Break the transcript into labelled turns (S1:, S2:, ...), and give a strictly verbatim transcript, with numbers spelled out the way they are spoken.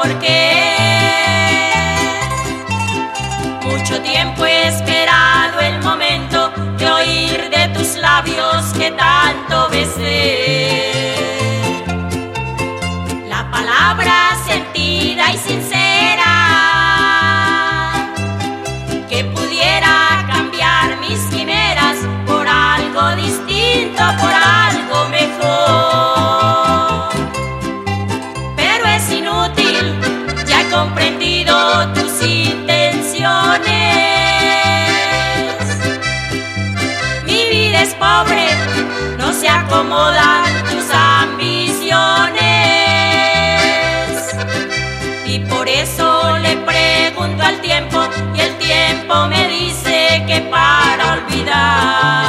S1: por qué. Mucho tiempo he esperado el momento de oír de tus labios que tanto besé la palabra sentida y sincera que pudiera cambiar mis quimeras por algo distinto, por algo mejor. Pero es inútil, ya he comprendido tus intenciones. Mi vida es pobre, no se acomodan tus ambiciones. Y por eso le pregunto al tiempo, y el tiempo me dice que para olvidar